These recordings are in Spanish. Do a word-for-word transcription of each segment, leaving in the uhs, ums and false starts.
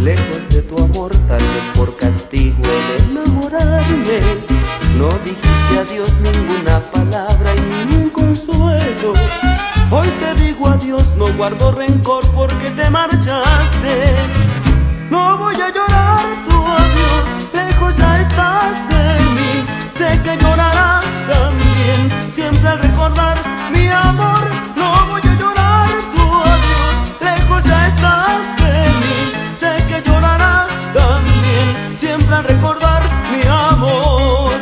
lejos de tu amor, tal vez por castigo de enamorarme. No dijiste adiós ninguna palabra y ningún consuelo. Hoy te digo adiós, no guardo rencor porque te marchaste. No voy a llorar tu adiós, lejos ya estás de mí. Sé que llorarás también, siempre al recordar mi amor. No voy a llorar tu adiós, lejos ya estás de mí. Sé que llorarás también, siempre al recordar mi amor.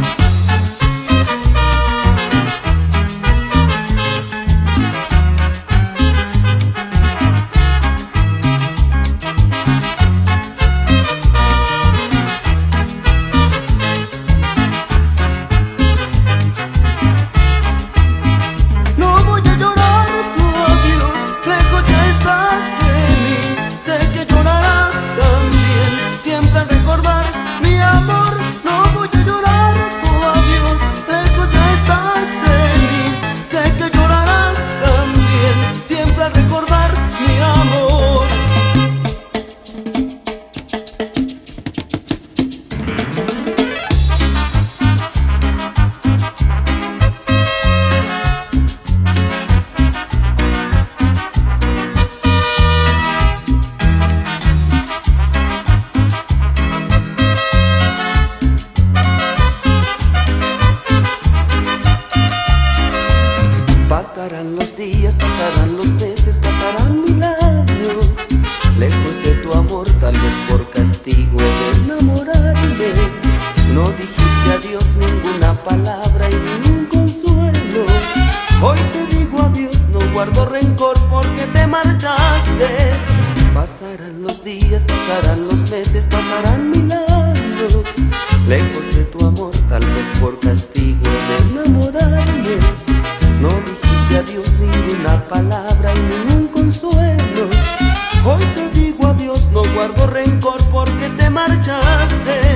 Pasarán los días, pasarán los meses, pasarán mil años, lejos de tu amor, tal vez por castigo de enamorarme. No dijiste adiós ninguna palabra y ningún consuelo. Hoy te digo adiós, no guardo rencor porque te marchaste. Pasarán los días, pasarán los meses, pasarán mil años, lejos de tu amor, tal vez por castigo de enamorarme. No dijiste adiós ninguna palabra y ningún consuelo. Hoy te digo adiós, no guardo rencor porque te marchaste.